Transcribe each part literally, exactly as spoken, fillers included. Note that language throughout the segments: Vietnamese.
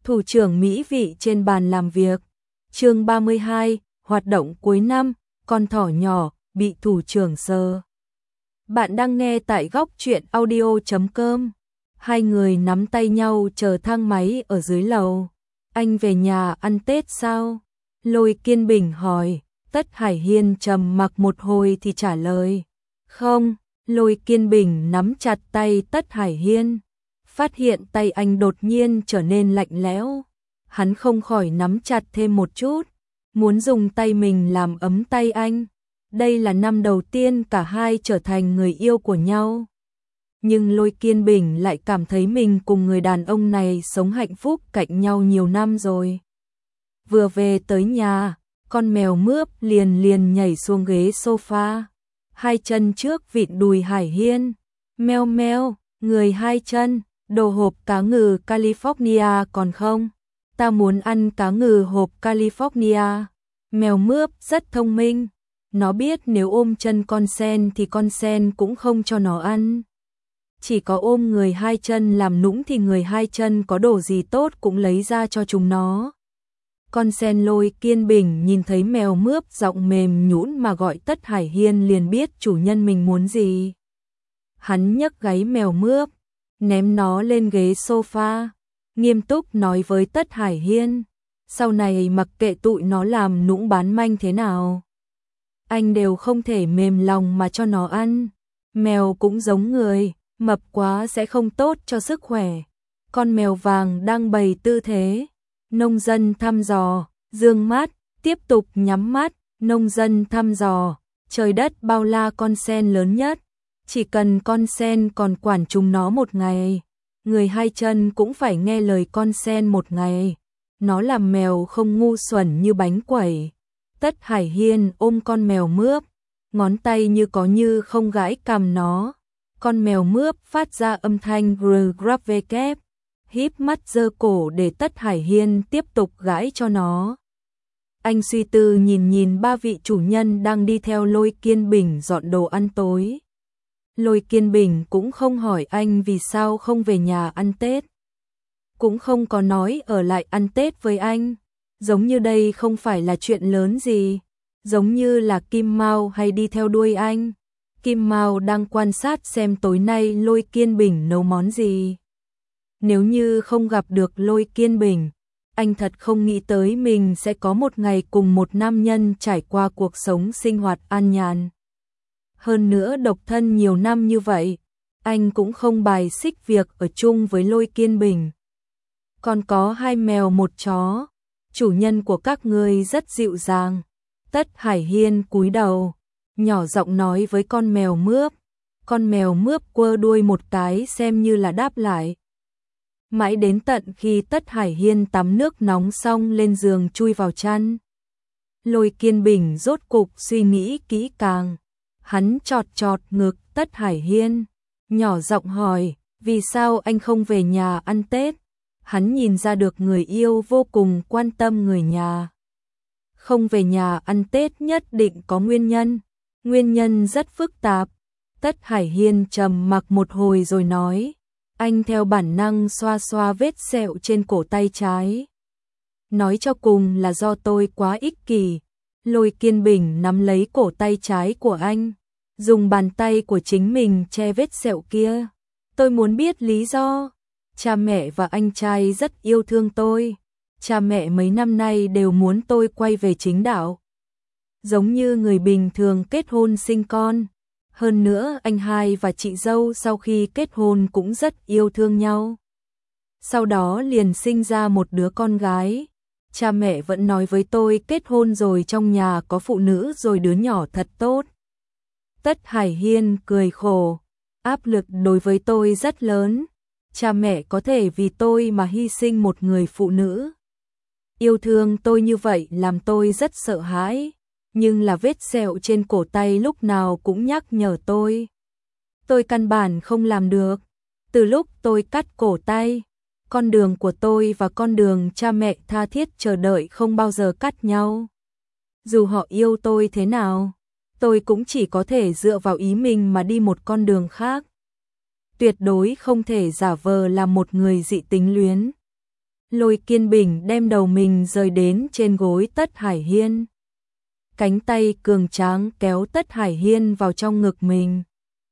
Thủ trưởng mỹ vị trên bàn làm việc. Chương ba mươi hai, hoạt động cuối năm, con thỏ nhỏ bị thủ trưởng sờ. Bạn đang nghe tại góc truyện audio chấm com. Hai người nắm tay nhau chờ thang máy ở dưới lầu. Anh về nhà ăn Tết sao? Lôi Kiên Bình hỏi. Tất Hải Hiên trầm mặc một hồi thì trả lời. Không. Lôi Kiên Bình nắm chặt tay Tất Hải Hiên. Phát hiện tay anh đột nhiên trở nên lạnh lẽo. Hắn không khỏi nắm chặt thêm một chút, muốn dùng tay mình làm ấm tay anh. Đây là năm đầu tiên cả hai trở thành người yêu của nhau. Nhưng Lôi Kiên Bình lại cảm thấy mình cùng người đàn ông này sống hạnh phúc cạnh nhau nhiều năm rồi. Vừa về tới nhà, con mèo Mướp liền liền nhảy xuống ghế sofa. Hai chân trước vịn đùi Hải Hiên. Meo meo, người hai chân, đồ hộp cá ngừ California còn không? Ta muốn ăn cá ngừ hộp California. Mèo Mướp rất thông minh. Nó biết nếu ôm chân con sen thì con sen cũng không cho nó ăn. Chỉ có ôm người hai chân làm nũng thì người hai chân có đồ gì tốt cũng lấy ra cho chúng nó. Con sen Lôi Kiên Bình nhìn thấy mèo Mướp giọng mềm nhũn mà gọi Tất Hải Hiên liền biết chủ nhân mình muốn gì. Hắn nhấc gáy mèo Mướp, ném nó lên ghế sofa, nghiêm túc nói với Tất Hải Hiên, sau này mặc kệ tụi nó làm nũng bán manh thế nào, anh đều không thể mềm lòng mà cho nó ăn. Mèo cũng giống người, mập quá sẽ không tốt cho sức khỏe. Con mèo vàng đang bày tư thế. Nông dân thăm dò, dương mắt, tiếp tục nhắm mắt. Nông dân thăm dò, trời đất bao la con sen lớn nhất. Chỉ cần con sen còn quản chúng nó một ngày, người hai chân cũng phải nghe lời con sen một ngày. Nó là mèo không ngu xuẩn như bánh quẩy. Tất Hải Hiên ôm con mèo Mướp, ngón tay như có như không gãi cằm nó. Con mèo Mướp phát ra âm thanh grab ve kép, híp mắt giơ cổ để Tất Hải Hiên tiếp tục gãi cho nó. Anh suy tư nhìn nhìn ba vị chủ nhân đang đi theo Lôi Kiên Bình dọn đồ ăn tối. Lôi Kiên Bình cũng không hỏi anh vì sao không về nhà ăn Tết. Cũng không có nói ở lại ăn Tết với anh. Giống như đây không phải là chuyện lớn gì. Giống như là Kim Mao hay đi theo đuôi anh. Kim Mao đang quan sát xem tối nay Lôi Kiên Bình nấu món gì. Nếu như không gặp được Lôi Kiên Bình, anh thật không nghĩ tới mình sẽ có một ngày cùng một nam nhân trải qua cuộc sống sinh hoạt an nhàn. Hơn nữa độc thân nhiều năm như vậy, anh cũng không bài xích việc ở chung với Lôi Kiên Bình. Còn có hai mèo một chó, chủ nhân của các ngươi rất dịu dàng. Tất Hải Hiên cúi đầu, nhỏ giọng nói với con mèo Mướp. Con mèo Mướp quơ đuôi một cái xem như là đáp lại. Mãi đến tận khi Tất Hải Hiên tắm nước nóng xong lên giường chui vào chăn, Lôi Kiên Bình rốt cục suy nghĩ kỹ càng. Hắn chọt chọt ngực Tất Hải Hiên, nhỏ giọng hỏi, vì sao anh không về nhà ăn Tết? Hắn nhìn ra được người yêu vô cùng quan tâm người nhà. Không về nhà ăn Tết nhất định có nguyên nhân, nguyên nhân rất phức tạp. Tất Hải Hiên trầm mặc một hồi rồi nói, anh theo bản năng xoa xoa vết sẹo trên cổ tay trái. Nói cho cùng là do tôi quá ích kỷ. Lôi Kiên Bình nắm lấy cổ tay trái của anh, dùng bàn tay của chính mình che vết sẹo kia. Tôi muốn biết lý do. Cha mẹ và anh trai rất yêu thương tôi. Cha mẹ mấy năm nay đều muốn tôi quay về chính đạo. Giống như người bình thường kết hôn sinh con. Hơn nữa anh hai và chị dâu sau khi kết hôn cũng rất yêu thương nhau. Sau đó liền sinh ra một đứa con gái. Cha mẹ vẫn nói với tôi kết hôn rồi trong nhà có phụ nữ rồi đứa nhỏ thật tốt. Tất Hải Hiên cười khổ. Áp lực đối với tôi rất lớn. Cha mẹ có thể vì tôi mà hy sinh một người phụ nữ. Yêu thương tôi như vậy làm tôi rất sợ hãi. Nhưng là vết sẹo trên cổ tay lúc nào cũng nhắc nhở tôi. Tôi căn bản không làm được. Từ lúc tôi cắt cổ tay, con đường của tôi và con đường cha mẹ tha thiết chờ đợi không bao giờ cắt nhau. Dù họ yêu tôi thế nào, tôi cũng chỉ có thể dựa vào ý mình mà đi một con đường khác. Tuyệt đối không thể giả vờ là một người dị tính luyến. Lôi Kiên Bình đem đầu mình rời đến trên gối Tất Hải Hiên. Cánh tay cường tráng kéo Tất Hải Hiên vào trong ngực mình.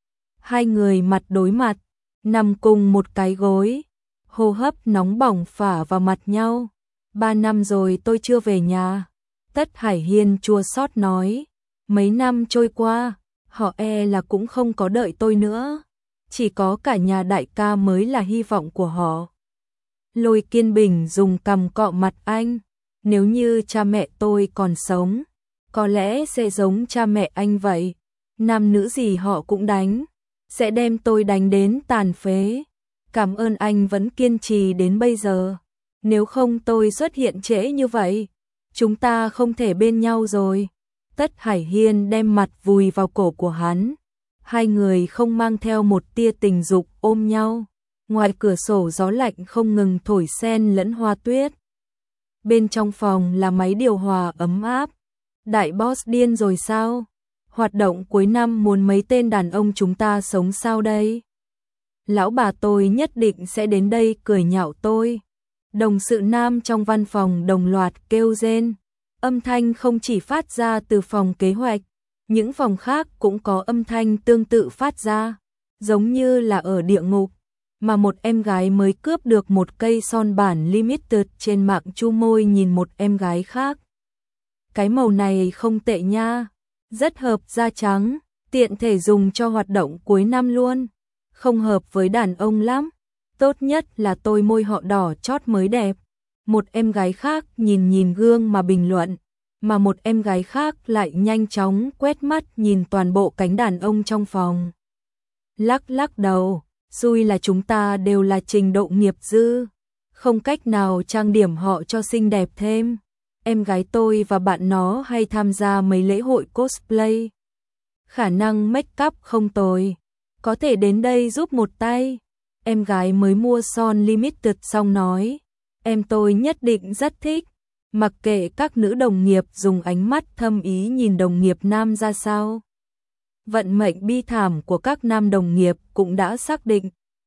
Hai người mặt đối mặt, nằm cùng một cái gối, hô hấp nóng bỏng phả vào mặt nhau. Ba năm rồi tôi chưa về nhà. Tất Hải Hiên chua xót nói, mấy năm trôi qua, họ e là cũng không có đợi tôi nữa. Chỉ có cả nhà đại ca mới là hy vọng của họ. Lôi Kiên Bình dùng cằm cọ mặt anh, nếu như cha mẹ tôi còn sống, có lẽ sẽ giống cha mẹ anh vậy. Nam nữ gì họ cũng đánh, sẽ đem tôi đánh đến tàn phế. Cảm ơn anh vẫn kiên trì đến bây giờ. Nếu không tôi xuất hiện trễ như vậy, chúng ta không thể bên nhau rồi. Tất Hải Hiên đem mặt vùi vào cổ của hắn. Hai người không mang theo một tia tình dục ôm nhau. Ngoài cửa sổ gió lạnh không ngừng thổi sen lẫn hoa tuyết. Bên trong phòng là máy điều hòa ấm áp. Đại boss điên rồi sao? Hoạt động cuối năm muốn mấy tên đàn ông chúng ta sống sao đây? Lão bà tôi nhất định sẽ đến đây cười nhạo tôi. Đồng sự nam trong văn phòng đồng loạt kêu rên. Âm thanh không chỉ phát ra từ phòng kế hoạch, những phòng khác cũng có âm thanh tương tự phát ra, giống như là ở địa ngục. Mà một em gái mới cướp được một cây son bản limited trên mạng chu môi nhìn một em gái khác. Cái màu này không tệ nha, rất hợp da trắng, tiện thể dùng cho hoạt động cuối năm luôn. Không hợp với đàn ông lắm, tốt nhất là tôi môi họ đỏ chót mới đẹp. Một em gái khác nhìn nhìn gương mà bình luận, mà một em gái khác lại nhanh chóng quét mắt nhìn toàn bộ cánh đàn ông trong phòng. Lắc lắc đầu, xui là chúng ta đều là trình độ nghiệp dư, không cách nào trang điểm họ cho xinh đẹp thêm. Em gái tôi và bạn nó hay tham gia mấy lễ hội cosplay. Khả năng make up không tồi, có thể đến đây giúp một tay. Em gái mới mua son limited xong nói, em tôi nhất định rất thích. Mặc kệ các nữ đồng nghiệp dùng ánh mắt thâm ý nhìn đồng nghiệp nam ra sao. Vận mệnh bi thảm của các nam đồng nghiệp cũng đã xác định.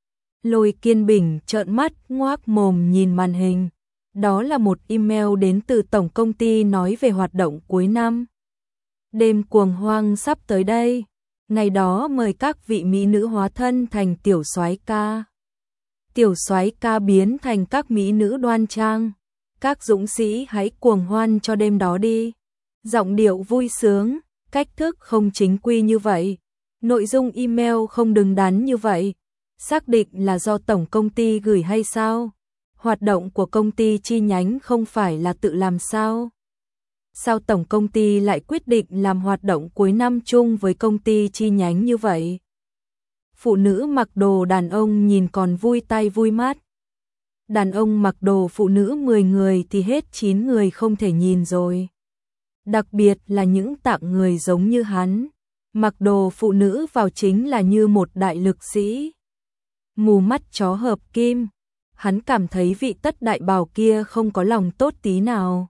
Lôi Kiên Bình trợn mắt ngoác mồm nhìn màn hình. Đó là một email đến từ tổng công ty nói về hoạt động cuối năm. Đêm cuồng hoang sắp tới đây. Ngày đó mời các vị mỹ nữ hóa thân thành tiểu soái ca. Tiểu soái ca biến thành các mỹ nữ đoan trang. Các dũng sĩ hãy cuồng hoan cho đêm đó đi. Giọng điệu vui sướng, cách thức không chính quy như vậy. Nội dung email không đứng đắn như vậy. Xác định là do tổng công ty gửi hay sao? Hoạt động của công ty chi nhánh không phải là tự làm sao? Sao tổng công ty lại quyết định làm hoạt động cuối năm chung với công ty chi nhánh như vậy? Phụ nữ mặc đồ đàn ông nhìn còn vui tai vui mắt. Đàn ông mặc đồ phụ nữ mười người thì hết chín người không thể nhìn rồi. Đặc biệt là những tạng người giống như hắn. Mặc đồ phụ nữ vào chính là như một đại lực sĩ. Mù mắt chó hợp kim. Hắn cảm thấy vị Tất đại bảo kia không có lòng tốt tí nào.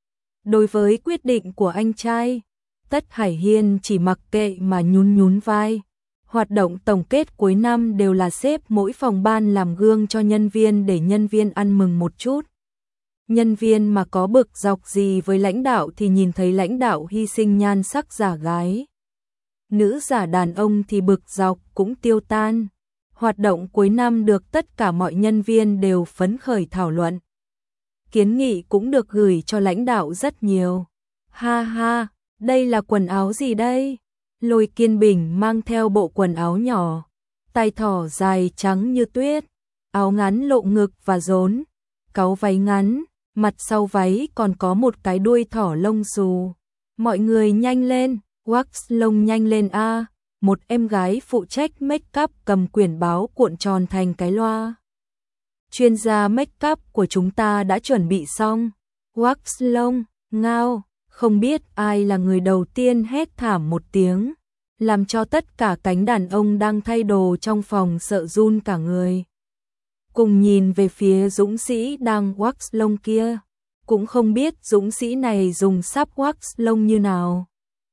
Đối với quyết định của anh trai, Tất Hải Hiên chỉ mặc kệ mà nhún nhún vai. Hoạt động tổng kết cuối năm đều là sếp mỗi phòng ban làm gương cho nhân viên để nhân viên ăn mừng một chút. Nhân viên mà có bực dọc gì với lãnh đạo thì nhìn thấy lãnh đạo hy sinh nhan sắc giả gái. Nữ giả đàn ông thì bực dọc cũng tiêu tan. Hoạt động cuối năm được tất cả mọi nhân viên đều phấn khởi thảo luận. Kiến nghị cũng được gửi cho lãnh đạo rất nhiều. Ha ha, đây là quần áo gì đây? Lôi Kiên Bình mang theo bộ quần áo nhỏ, tay thỏ dài trắng như tuyết, áo ngắn lộ ngực và rốn, cáu váy ngắn, mặt sau váy còn có một cái đuôi thỏ lông xù. Mọi người nhanh lên, wax lông nhanh lên a. Một em gái phụ trách make up cầm quyển báo cuộn tròn thành cái loa. Chuyên gia make up của chúng ta đã chuẩn bị xong. Wax lông, ngao, không biết ai là người đầu tiên hét thảm một tiếng, làm cho tất cả cánh đàn ông đang thay đồ trong phòng sợ run cả người. Cùng nhìn về phía dũng sĩ đang wax lông kia, cũng không biết dũng sĩ này dùng sáp wax lông như nào.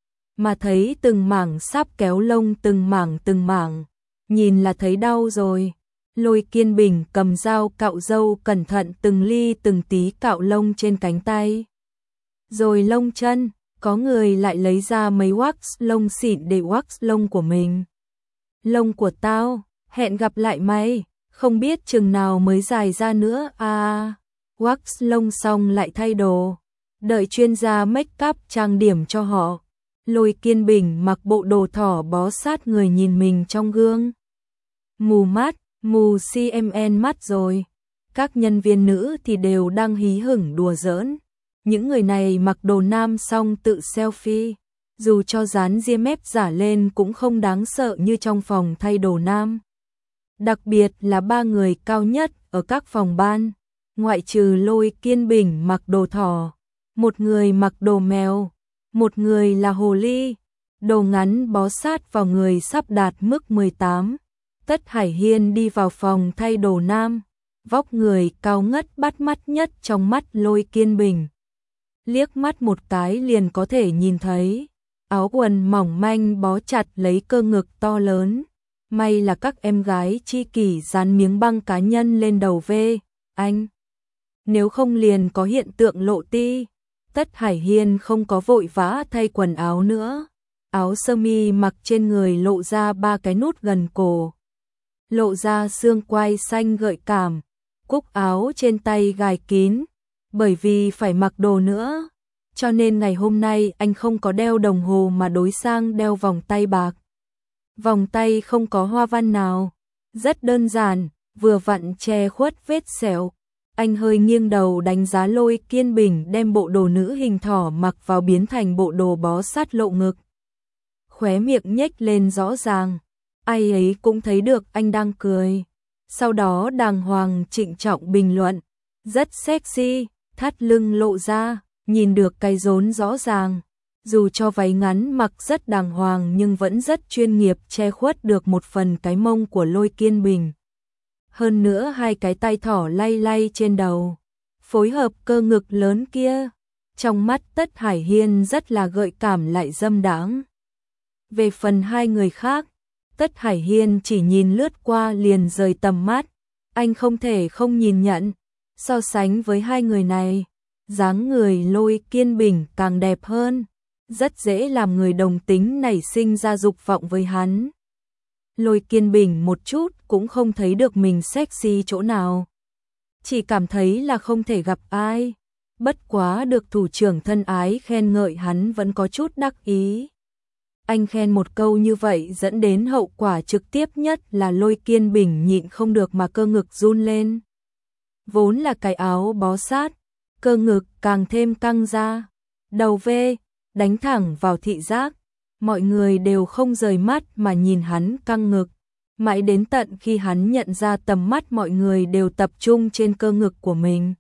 Mà thấy từng mảng sáp kéo lông từng mảng từng mảng, nhìn là thấy đau rồi. Lôi Kiên Bình cầm dao cạo râu cẩn thận từng ly từng tí cạo lông trên cánh tay. Rồi lông chân, có người lại lấy ra mấy wax lông xịn để wax lông của mình. Lông của tao, hẹn gặp lại mày, không biết chừng nào mới dài ra nữa à. Wax lông xong lại thay đồ, đợi chuyên gia make up trang điểm cho họ. Lôi Kiên Bình mặc bộ đồ thỏ bó sát người nhìn mình trong gương. Mù mắt, mù xê em en mắt rồi. Các nhân viên nữ thì đều đang hí hửng đùa giỡn. Những người này mặc đồ nam xong tự selfie, dù cho dán ria mép giả lên cũng không đáng sợ như trong phòng thay đồ nam. Đặc biệt là ba người cao nhất ở các phòng ban, ngoại trừ Lôi Kiên Bình mặc đồ thỏ, một người mặc đồ mèo, một người là hồ ly, đồ ngắn bó sát vào người sắp đạt mức mười tám. Tất Hải Hiên đi vào phòng thay đồ nam, vóc người cao ngất bắt mắt nhất trong mắt Lôi Kiên Bình. Liếc mắt một cái liền có thể nhìn thấy, áo quần mỏng manh bó chặt lấy cơ ngực to lớn. May là các em gái chi kỷ dán miếng băng cá nhân lên đầu về, anh. Nếu không liền có hiện tượng lộ ti. Tất Hải Hiên không có vội vã thay quần áo nữa. Áo sơ mi mặc trên người lộ ra ba cái nút gần cổ, lộ ra xương quai xanh gợi cảm. Cúc áo trên tay gài kín, bởi vì phải mặc đồ nữa, cho nên ngày hôm nay anh không có đeo đồng hồ mà đối sang đeo vòng tay bạc. Vòng tay không có hoa văn nào, rất đơn giản, vừa vặn che khuất vết sẹo. Anh hơi nghiêng đầu đánh giá Lôi Kiên Bình đem bộ đồ nữ hình thỏ mặc vào biến thành bộ đồ bó sát lộ ngực. Khóe miệng nhếch lên rõ ràng, ai ấy cũng thấy được anh đang cười. Sau đó đàng hoàng trịnh trọng bình luận, rất sexy, thắt lưng lộ ra, nhìn được cái rốn rõ ràng. Dù cho váy ngắn mặc rất đàng hoàng nhưng vẫn rất chuyên nghiệp, che khuất được một phần cái mông của Lôi Kiên Bình. Hơn nữa hai cái tay thỏ lay lay trên đầu, phối hợp cơ ngực lớn kia, trong mắt Tất Hải Hiên rất là gợi cảm lại dâm đãng. Về phần hai người khác, Tất Hải Hiên chỉ nhìn lướt qua liền rời tầm mắt, anh không thể không nhìn nhận. So sánh với hai người này, dáng người Lôi Kiên Bình càng đẹp hơn, rất dễ làm người đồng tính nảy sinh ra dục vọng với hắn. Lôi Kiên Bình một chút cũng không thấy được mình sexy chỗ nào, chỉ cảm thấy là không thể gặp ai. Bất quá được thủ trưởng thân ái khen ngợi hắn vẫn có chút đắc ý. Anh khen một câu như vậy dẫn đến hậu quả trực tiếp nhất là Lôi Kiên Bình nhịn không được mà cơ ngực run lên. Vốn là cái áo bó sát, cơ ngực càng thêm căng ra, đầu vê, đánh thẳng vào thị giác. Mọi người đều không rời mắt mà nhìn hắn căng ngực, mãi đến tận khi hắn nhận ra tầm mắt mọi người đều tập trung trên cơ ngực của mình,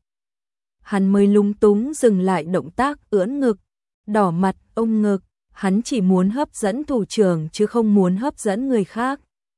hắn mới lúng túng dừng lại động tác ưỡn ngực, đỏ mặt ôm ngực. Hắn chỉ muốn hấp dẫn thủ trưởng chứ không muốn hấp dẫn người khác.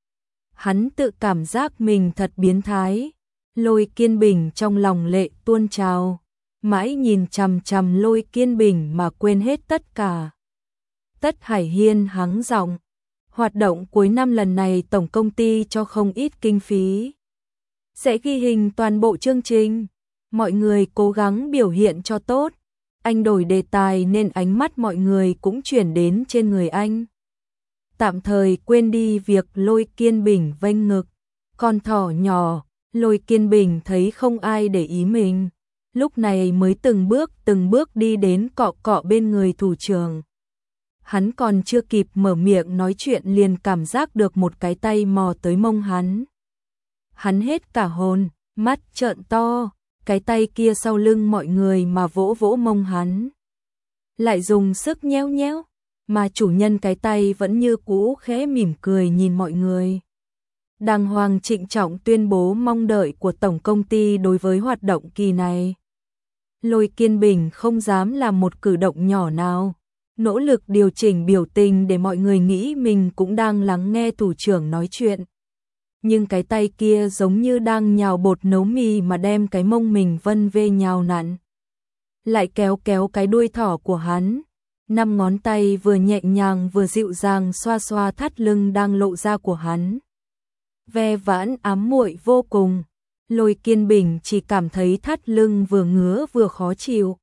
Hắn tự cảm giác mình thật biến thái. Lôi Kiên Bình trong lòng lệ tuôn trào, mãi nhìn chằm chằm Lôi Kiên Bình mà quên hết tất cả. Tất Hải Hiên hắng giọng, hoạt động cuối năm lần này tổng công ty cho không ít kinh phí, sẽ ghi hình toàn bộ chương trình, mọi người cố gắng biểu hiện cho tốt. Anh đổi đề tài nên ánh mắt mọi người cũng chuyển đến trên người anh. Tạm thời quên đi việc Lôi Kiên Bình vênh ngực, con thỏ nhỏ. Lôi Kiên Bình thấy không ai để ý mình, lúc này mới từng bước từng bước đi đến cọ cọ bên người thủ trưởng. Hắn còn chưa kịp mở miệng nói chuyện liền cảm giác được một cái tay mò tới mông hắn. Hắn hết cả hồn, mắt trợn to, cái tay kia sau lưng mọi người mà vỗ vỗ mông hắn. Lại dùng sức nhéo nhéo, mà chủ nhân cái tay vẫn như cũ khẽ mỉm cười nhìn mọi người. Đàng hoàng trịnh trọng tuyên bố mong đợi của tổng công ty đối với hoạt động kỳ này. Lôi Kiên Bình không dám làm một cử động nhỏ nào, nỗ lực điều chỉnh biểu tình để mọi người nghĩ mình cũng đang lắng nghe thủ trưởng nói chuyện. Nhưng cái tay kia giống như đang nhào bột nấu mì mà đem cái mông mình vân vê nhào nặn. Lại kéo kéo cái đuôi thỏ của hắn, năm ngón tay vừa nhẹ nhàng vừa dịu dàng xoa xoa thắt lưng đang lộ ra của hắn. ve vãn ám muội vô cùng. Lôi Kiên Bình chỉ cảm thấy thắt lưng vừa ngứa vừa khó chịu.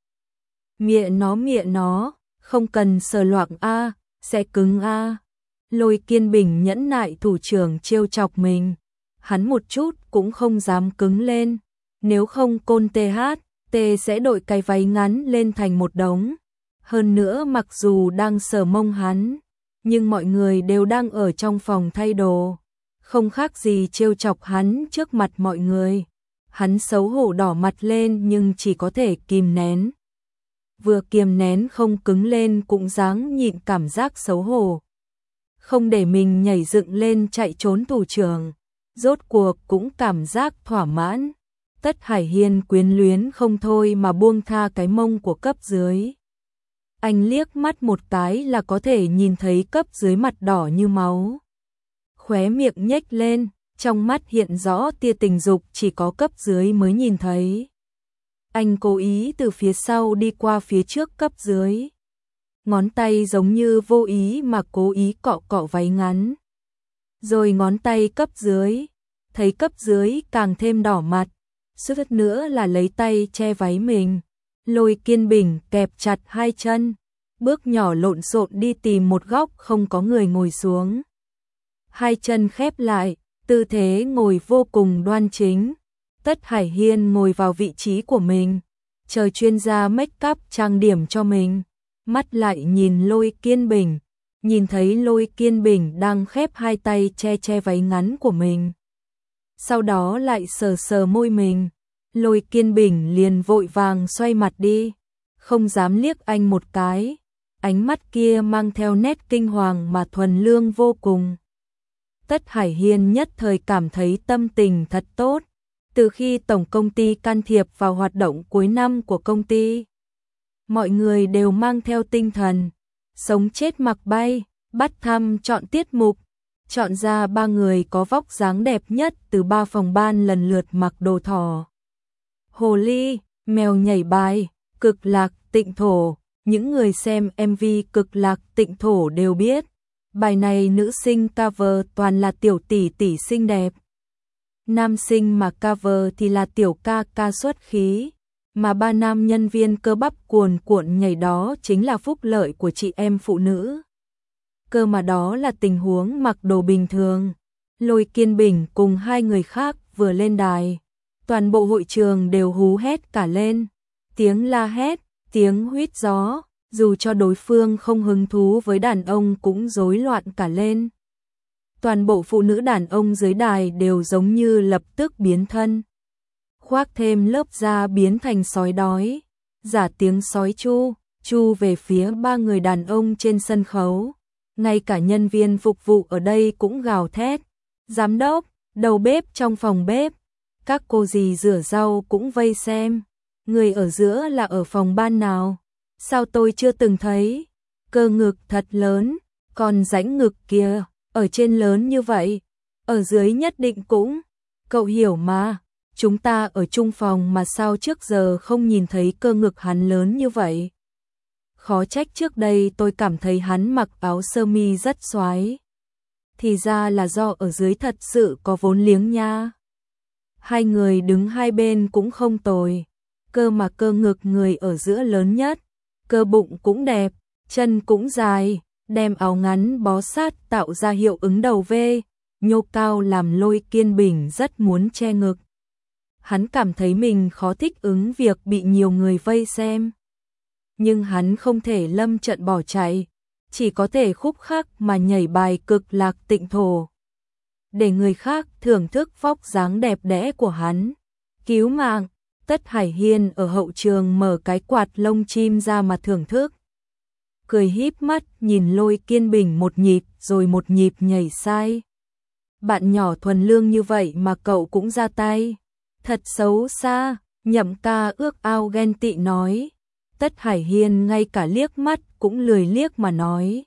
Mẹ nó mẹ nó, không cần sờ loạng a, sẽ cứng a. Lôi Kiên Bình nhẫn nại thủ trưởng trêu chọc mình, hắn một chút cũng không dám cứng lên, nếu không Côn tê hát, tê sẽ đội cái váy ngắn lên thành một đống. Hơn nữa mặc dù đang sờ mông hắn, nhưng mọi người đều đang ở trong phòng thay đồ, không khác gì trêu chọc hắn trước mặt mọi người. Hắn xấu hổ đỏ mặt lên nhưng chỉ có thể kìm nén. Vừa kiềm nén không cứng lên cũng ráng nhịn cảm giác xấu hổ. Không để mình nhảy dựng lên chạy trốn thủ trưởng, rốt cuộc cũng cảm giác thỏa mãn. Tất Hải Hiên quyến luyến không thôi mà buông tha cái mông của cấp dưới. Anh liếc mắt một cái là có thể nhìn thấy cấp dưới mặt đỏ như máu. Khóe miệng nhếch lên, trong mắt hiện rõ tia tình dục chỉ có cấp dưới mới nhìn thấy. Anh cố ý từ phía sau đi qua phía trước cấp dưới. Ngón tay giống như vô ý mà cố ý cọ cọ váy ngắn. Rồi ngón tay cấp dưới, thấy cấp dưới càng thêm đỏ mặt, suýt nữa là lấy tay che váy mình. Lôi Kiên Bình kẹp chặt hai chân, bước nhỏ lộn xộn đi tìm một góc không có người ngồi xuống. Hai chân khép lại, tư thế ngồi vô cùng đoan chính. Tất Hải Hiên ngồi vào vị trí của mình, chờ chuyên gia make up trang điểm cho mình. Mắt lại nhìn Lôi Kiên Bình, nhìn thấy Lôi Kiên Bình đang khép hai tay che che váy ngắn của mình. Sau đó lại sờ sờ môi mình, Lôi Kiên Bình liền vội vàng xoay mặt đi, không dám liếc anh một cái, ánh mắt kia mang theo nét kinh hoàng mà thuần lương vô cùng. Tất Hải Hiên nhất thời cảm thấy tâm tình thật tốt, từ khi tổng công ty can thiệp vào hoạt động cuối năm của công ty. Mọi người đều mang theo tinh thần, sống chết mặc bay, bắt thăm chọn tiết mục, chọn ra ba người có vóc dáng đẹp nhất từ ba phòng ban lần lượt mặc đồ thỏ. Hồ ly, mèo nhảy bài, Cực Lạc Tịnh Thổ, những người xem em vê Cực Lạc Tịnh Thổ đều biết, bài này nữ sinh cover toàn là tiểu tỷ tỷ xinh đẹp. Nam sinh mà cover thì là tiểu ca ca xuất khí, mà ba nam nhân viên cơ bắp cuồn cuộn nhảy đó chính là phúc lợi của chị em phụ nữ. Cơ mà đó là tình huống mặc đồ bình thường. Lôi Kiên Bình cùng hai người khác vừa lên đài, toàn bộ hội trường đều hú hét cả lên, tiếng la hét, tiếng huýt gió, dù cho đối phương không hứng thú với đàn ông cũng rối loạn cả lên. Toàn bộ phụ nữ đàn ông dưới đài đều giống như lập tức biến thân, khoác thêm lớp da biến thành sói đói, giả tiếng sói chu, chu về phía ba người đàn ông trên sân khấu. Ngay cả nhân viên phục vụ ở đây cũng gào thét, giám đốc, đầu bếp trong phòng bếp, các cô dì rửa rau cũng vây xem, người ở giữa là ở phòng ban nào, sao tôi chưa từng thấy, cơ ngực thật lớn, còn rãnh ngực kia, ở trên lớn như vậy, ở dưới nhất định cũng, cậu hiểu mà, chúng ta ở chung phòng mà sao trước giờ không nhìn thấy cơ ngực hắn lớn như vậy. Khó trách trước đây tôi cảm thấy hắn mặc áo sơ mi rất xoái. Thì ra là do ở dưới thật sự có vốn liếng nha. Hai người đứng hai bên cũng không tồi, cơ mà cơ ngực người ở giữa lớn nhất, cơ bụng cũng đẹp, chân cũng dài, đem áo ngắn bó sát tạo ra hiệu ứng đầu V, nhô cao làm Lôi Kiên Bình rất muốn che ngực. Hắn cảm thấy mình khó thích ứng việc bị nhiều người vây xem. Nhưng hắn không thể lâm trận bỏ chạy, chỉ có thể khúc khắc mà nhảy bài Cực Lạc Tịnh Thổ. Để người khác thưởng thức vóc dáng đẹp đẽ của hắn. Cứu mạng, Tất Hải Hiên ở hậu trường mở cái quạt lông chim ra mà thưởng thức. Cười híp mắt nhìn Lôi Kiên Bình một nhịp rồi một nhịp nhảy sai. Bạn nhỏ thuần lương như vậy mà cậu cũng ra tay. Thật xấu xa, Nhậm ca ước ao ghen tị nói. Tất Hải Hiên ngay cả liếc mắt cũng lười liếc mà nói.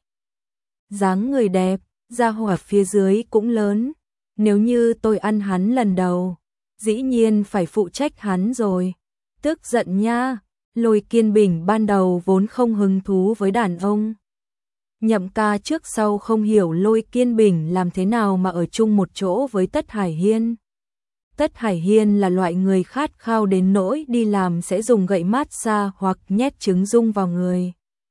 Dáng người đẹp, da hỏa phía dưới cũng lớn. Nếu như tôi ăn hắn lần đầu, dĩ nhiên phải phụ trách hắn rồi. Tức giận nha, Lôi Kiên Bình ban đầu vốn không hứng thú với đàn ông. Nhậm ca trước sau không hiểu Lôi Kiên Bình làm thế nào mà ở chung một chỗ với Tất Hải Hiên. Tất Hải Hiên là loại người khát khao đến nỗi đi làm sẽ dùng gậy massage hoặc nhét trứng dung vào người.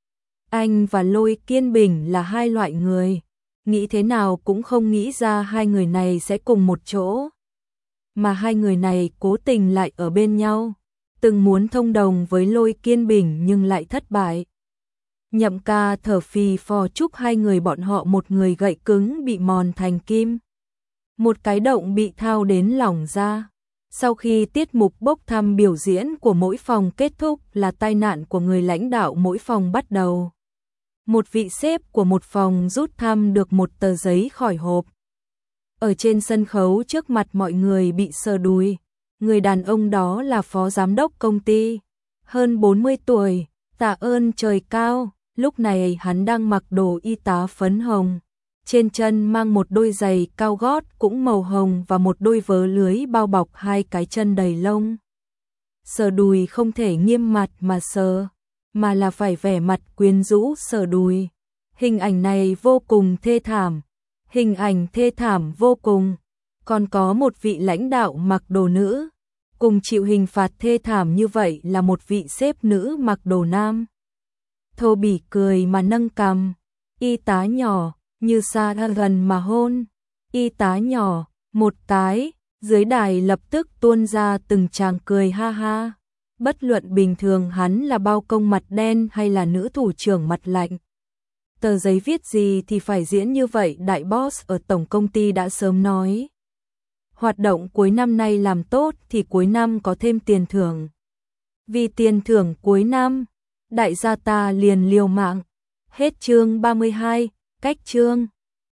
Anh và Lôi Kiên Bình là hai loại người, nghĩ thế nào cũng không nghĩ ra hai người này sẽ cùng một chỗ. Mà hai người này cố tình lại ở bên nhau, từng muốn thông đồng với Lôi Kiên Bình nhưng lại thất bại. Nhậm ca thở phì phò chúc hai người bọn họ, một người gậy cứng bị mòn thành kim, một cái động bị thao đến lỏng ra. Sau khi tiết mục bốc thăm biểu diễn của mỗi phòng kết thúc là tai nạn của người lãnh đạo mỗi phòng bắt đầu. Một vị sếp của một phòng rút thăm được một tờ giấy khỏi hộp. Ở trên sân khấu trước mặt mọi người bị sờ đùi. Người đàn ông đó là phó giám đốc công ty, hơn bốn mươi tuổi, tạ ơn trời cao. Lúc này hắn đang mặc đồ y tá phấn hồng, trên chân mang một đôi giày cao gót cũng màu hồng và một đôi vớ lưới bao bọc hai cái chân đầy lông. Sờ đùi không thể nghiêm mặt mà sờ, mà là phải vẻ mặt quyến rũ sờ đùi. Hình ảnh này vô cùng thê thảm, hình ảnh thê thảm vô cùng. Còn có một vị lãnh đạo mặc đồ nữ, cùng chịu hình phạt thê thảm như vậy là một vị sếp nữ mặc đồ nam. Thô bỉ cười mà nâng cằm, y tá nhỏ, như xa gần mà hôn. Y tá nhỏ, một cái, dưới đài lập tức tuôn ra từng tràng cười ha ha. Bất luận bình thường hắn là bao công mặt đen hay là nữ thủ trưởng mặt lạnh. Tờ giấy viết gì thì phải diễn như vậy, đại boss ở tổng công ty đã sớm nói. Hoạt động cuối năm nay làm tốt thì cuối năm có thêm tiền thưởng. Vì tiền thưởng cuối năm, đại gia ta liền liều mạng. Hết chương ba mươi hai, cách chương.